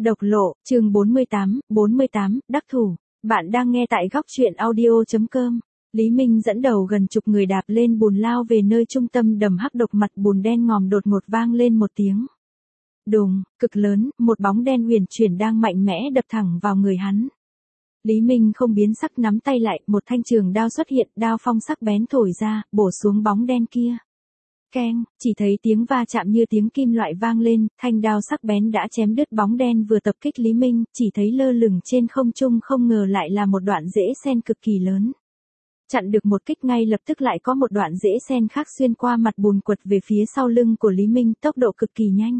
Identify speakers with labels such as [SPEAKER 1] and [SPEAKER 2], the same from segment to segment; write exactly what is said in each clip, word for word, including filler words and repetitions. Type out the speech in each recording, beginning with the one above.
[SPEAKER 1] Độc lộ, chương bốn mươi tám, bốn mươi tám, đắc thủ. Bạn đang nghe tại góc truyện audio chấm com. Lý Minh dẫn đầu gần chục người đạp lên bùn lao về nơi trung tâm đầm hắc độc, mặt bùn đen ngòm đột ngột vang lên một tiếng. Đùng, cực lớn, một bóng đen huyền chuyển đang mạnh mẽ đập thẳng vào người hắn. Lý Minh không biến sắc, nắm tay lại, một thanh trường đao xuất hiện, đao phong sắc bén thổi ra, bổ xuống bóng đen kia. Keng, chỉ thấy tiếng va chạm như tiếng kim loại vang lên, thanh đao sắc bén đã chém đứt bóng đen vừa tập kích Lý Minh, chỉ thấy lơ lửng trên không trung, không ngờ lại là một đoạn rễ sen cực kỳ lớn. Chặn được một kích, ngay lập tức lại có một đoạn rễ sen khác xuyên qua mặt bùn quật về phía sau lưng của Lý Minh, tốc độ cực kỳ nhanh.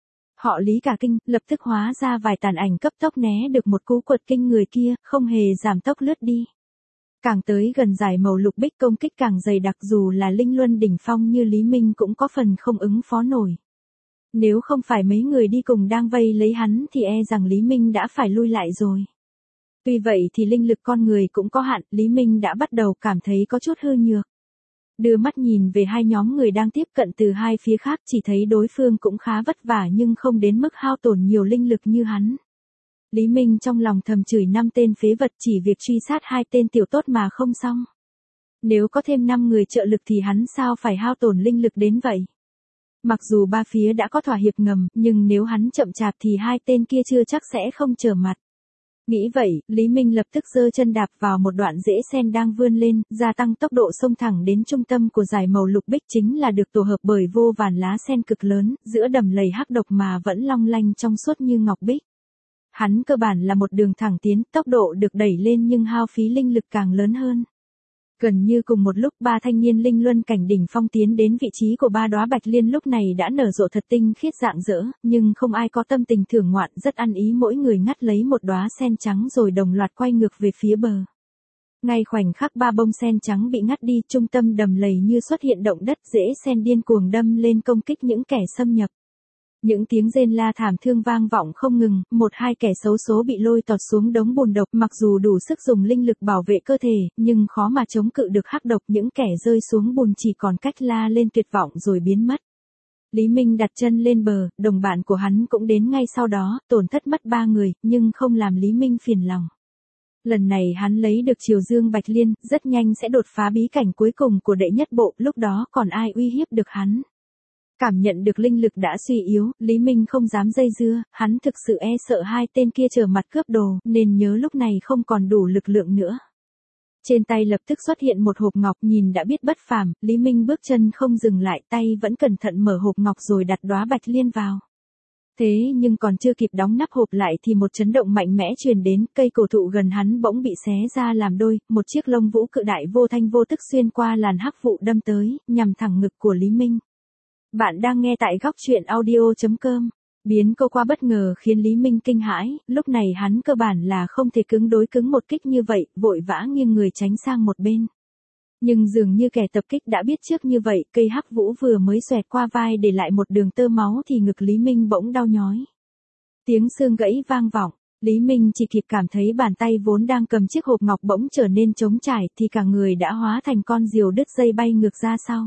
[SPEAKER 1] Họ Lý cả kinh, lập tức hóa ra vài tàn ảnh cấp tốc né được một cú quật kinh người kia, không hề giảm tốc lướt đi. Càng tới gần giải màu lục bích, công kích càng dày đặc, dù là linh luân đỉnh phong như Lý Minh cũng có phần không ứng phó nổi. Nếu không phải mấy người đi cùng đang vây lấy hắn thì e rằng Lý Minh đã phải lui lại rồi. Tuy vậy thì linh lực con người cũng có hạn, Lý Minh đã bắt đầu cảm thấy có chút hư nhược. Đưa mắt nhìn về hai nhóm người đang tiếp cận từ hai phía khác, chỉ thấy đối phương cũng khá vất vả nhưng không đến mức hao tổn nhiều linh lực như hắn. Lý Minh trong lòng thầm chửi năm tên phế vật, chỉ việc truy sát hai tên tiểu tốt mà không xong. Nếu có thêm năm người trợ lực thì hắn sao phải hao tổn linh lực đến vậy? Mặc dù ba phía đã có thỏa hiệp ngầm, nhưng nếu hắn chậm chạp thì hai tên kia chưa chắc sẽ không trở mặt. Nghĩ vậy, Lý Minh lập tức giơ chân đạp vào một đoạn rễ sen đang vươn lên, gia tăng tốc độ xông thẳng đến trung tâm của dải màu lục bích, chính là được tổ hợp bởi vô vàn lá sen cực lớn, giữa đầm lầy hắc độc mà vẫn long lanh trong suốt như ngọc bích. Hắn cơ bản là một đường thẳng tiến, tốc độ được đẩy lên nhưng hao phí linh lực càng lớn hơn. Gần như cùng một lúc, ba thanh niên linh luân cảnh đỉnh phong tiến đến vị trí của ba đóa bạch liên, lúc này đã nở rộ thật tinh khiết rạng rỡ, nhưng không ai có tâm tình thưởng ngoạn, rất ăn ý, mỗi người ngắt lấy một đóa sen trắng rồi đồng loạt quay ngược về phía bờ. Ngay khoảnh khắc ba bông sen trắng bị ngắt đi, trung tâm đầm lầy như xuất hiện động đất, rễ sen điên cuồng đâm lên công kích những kẻ xâm nhập. Những tiếng rên la thảm thương vang vọng không ngừng, một hai kẻ xấu số bị lôi tọt xuống đống bùn độc, mặc dù đủ sức dùng linh lực bảo vệ cơ thể, nhưng khó mà chống cự được hắc độc, những kẻ rơi xuống bùn chỉ còn cách la lên tuyệt vọng rồi biến mất. Lý Minh đặt chân lên bờ, đồng bạn của hắn cũng đến ngay sau đó, tổn thất mất ba người, nhưng không làm Lý Minh phiền lòng. Lần này hắn lấy được Triều Dương Bạch Liên, rất nhanh sẽ đột phá bí cảnh cuối cùng của đệ nhất bộ, lúc đó còn ai uy hiếp được hắn. Cảm nhận được linh lực đã suy yếu, Lý Minh không dám dây dưa, hắn thực sự e sợ hai tên kia trở mặt cướp đồ, nên nhớ lúc này không còn đủ lực lượng nữa. Trên tay lập tức xuất hiện một hộp ngọc, nhìn đã biết bất phàm, Lý Minh bước chân không dừng lại, tay vẫn cẩn thận mở hộp ngọc rồi đặt đóa bạch liên vào. Thế nhưng còn chưa kịp đóng nắp hộp lại thì một chấn động mạnh mẽ truyền đến, cây cổ thụ gần hắn bỗng bị xé ra làm đôi, một chiếc lông vũ cự đại vô thanh vô tức xuyên qua làn hắc vụ đâm tới, nhằm thẳng ngực của Lý Minh. Bạn đang nghe tại góc truyện audio chấm com. Biến cố qua bất ngờ khiến Lý Minh kinh hãi, lúc này hắn cơ bản là không thể cứng đối cứng một kích như vậy, vội vã nghiêng người tránh sang một bên. Nhưng dường như kẻ tập kích đã biết trước như vậy, cây hắc vũ vừa mới xoẹt qua vai để lại một đường tơ máu thì ngực Lý Minh bỗng đau nhói. Tiếng xương gãy vang vọng, Lý Minh chỉ kịp cảm thấy bàn tay vốn đang cầm chiếc hộp ngọc bỗng trở nên trống trải thì cả người đã hóa thành con diều đứt dây bay ngược ra sau.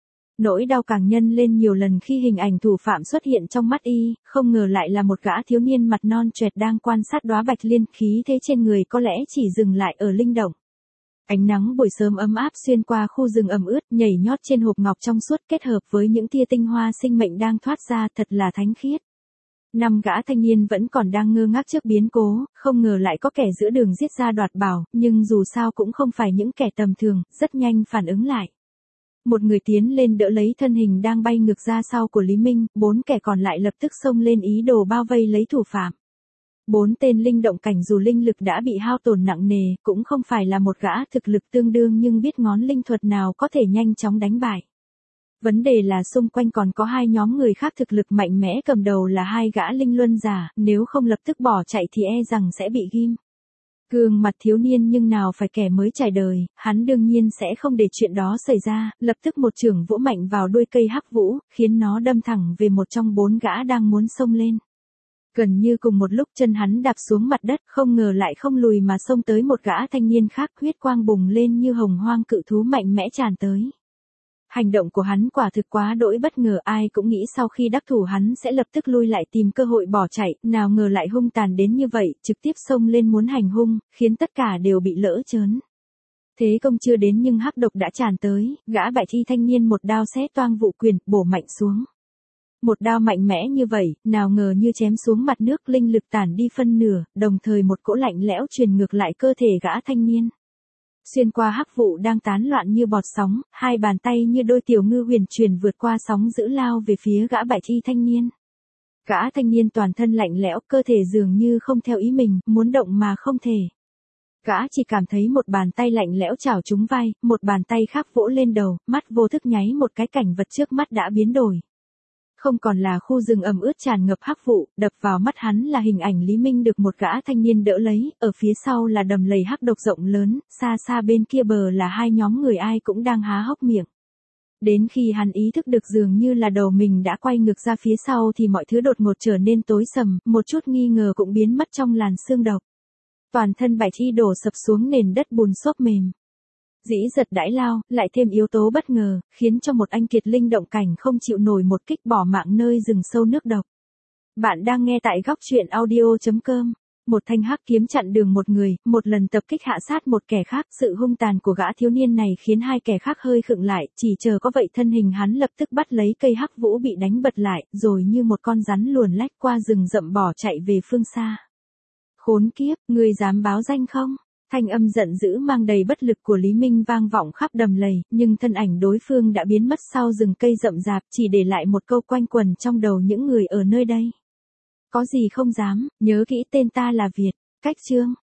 [SPEAKER 1] Nỗi đau càng nhân lên nhiều lần khi hình ảnh thủ phạm xuất hiện trong mắt y, không ngờ lại là một gã thiếu niên mặt non choẹt đang quan sát đóa bạch liên, khí thế trên người có lẽ chỉ dừng lại ở linh động. Ánh nắng buổi sớm ấm áp xuyên qua khu rừng ẩm ướt, nhảy nhót trên hộp ngọc trong suốt, kết hợp với những tia tinh hoa sinh mệnh đang thoát ra, thật là thánh khiết. Năm gã thanh niên vẫn còn đang ngơ ngác trước biến cố, không ngờ lại có kẻ giữa đường giết ra đoạt bảo, nhưng dù sao cũng không phải những kẻ tầm thường, rất nhanh phản ứng lại. Một người tiến lên đỡ lấy thân hình đang bay ngược ra sau của Lý Minh, bốn kẻ còn lại lập tức xông lên ý đồ bao vây lấy thủ phạm. Bốn tên linh động cảnh dù linh lực đã bị hao tổn nặng nề, cũng không phải là một gã thực lực tương đương nhưng biết ngón linh thuật nào có thể nhanh chóng đánh bại. Vấn đề là xung quanh còn có hai nhóm người khác thực lực mạnh mẽ, cầm đầu là hai gã linh luân giả, nếu không lập tức bỏ chạy thì e rằng sẽ bị ghim. Gương mặt thiếu niên nhưng nào phải kẻ mới trải đời, hắn đương nhiên sẽ không để chuyện đó xảy ra, lập tức một chưởng vỗ mạnh vào đuôi cây hắc vũ, khiến nó đâm thẳng về một trong bốn gã đang muốn xông lên. Gần như cùng một lúc chân hắn đạp xuống mặt đất, không ngờ lại không lùi mà xông tới một gã thanh niên khác, huyết quang bùng lên như hồng hoang cự thú mạnh mẽ tràn tới. Hành động của hắn quả thực quá đỗi bất ngờ, ai cũng nghĩ sau khi đắc thủ hắn sẽ lập tức lui lại tìm cơ hội bỏ chạy, nào ngờ lại hung tàn đến như vậy, trực tiếp xông lên muốn hành hung, khiến tất cả đều bị lỡ trớn. Thế công chưa đến nhưng hắc độc đã tràn tới, gã bại thi thanh niên một đao xé toang vụ quyền, bổ mạnh xuống. Một đao mạnh mẽ như vậy, nào ngờ như chém xuống mặt nước, linh lực tản đi phân nửa, đồng thời một cỗ lạnh lẽo truyền ngược lại cơ thể gã thanh niên. Xuyên qua hắc vụ đang tán loạn như bọt sóng, hai bàn tay như đôi tiểu ngư huyền chuyển vượt qua sóng dữ lao về phía gã bại thi thanh niên. Gã thanh niên toàn thân lạnh lẽo, cơ thể dường như không theo ý mình, muốn động mà không thể. Gã chỉ cảm thấy một bàn tay lạnh lẽo chảo trúng vai, một bàn tay khác vỗ lên đầu, mắt vô thức nháy một cái, cảnh vật trước mắt đã biến đổi. Không còn là khu rừng ẩm ướt tràn ngập hắc vụ, đập vào mắt hắn là hình ảnh Lý Minh được một gã thanh niên đỡ lấy, ở phía sau là đầm lầy hắc độc rộng lớn, xa xa bên kia bờ là hai nhóm người ai cũng đang há hốc miệng. Đến khi hắn ý thức được dường như là đầu mình đã quay ngược ra phía sau thì mọi thứ đột ngột trở nên tối sầm, một chút nghi ngờ cũng biến mất trong làn sương độc. Toàn thân bạch thi đổ sập xuống nền đất bùn xốp mềm. Dĩ giật đãi lao, lại thêm yếu tố bất ngờ, khiến cho một anh kiệt linh động cảnh không chịu nổi một kích bỏ mạng nơi rừng sâu nước độc. Bạn đang nghe tại góc truyện audio chấm com. Một thanh hắc kiếm chặn đường một người, một lần tập kích hạ sát một kẻ khác, sự hung tàn của gã thiếu niên này khiến hai kẻ khác hơi khựng lại, chỉ chờ có vậy thân hình hắn lập tức bắt lấy cây hắc vũ bị đánh bật lại, rồi như một con rắn luồn lách qua rừng rậm bỏ chạy về phương xa. Khốn kiếp, ngươi dám báo danh không? Thanh âm giận dữ mang đầy bất lực của Lý Minh vang vọng khắp đầm lầy, nhưng thân ảnh đối phương đã biến mất sau rừng cây rậm rạp, chỉ để lại một câu quanh quẩn trong đầu những người ở nơi đây. Có gì không dám, nhớ kỹ tên ta là Việt, cách chương.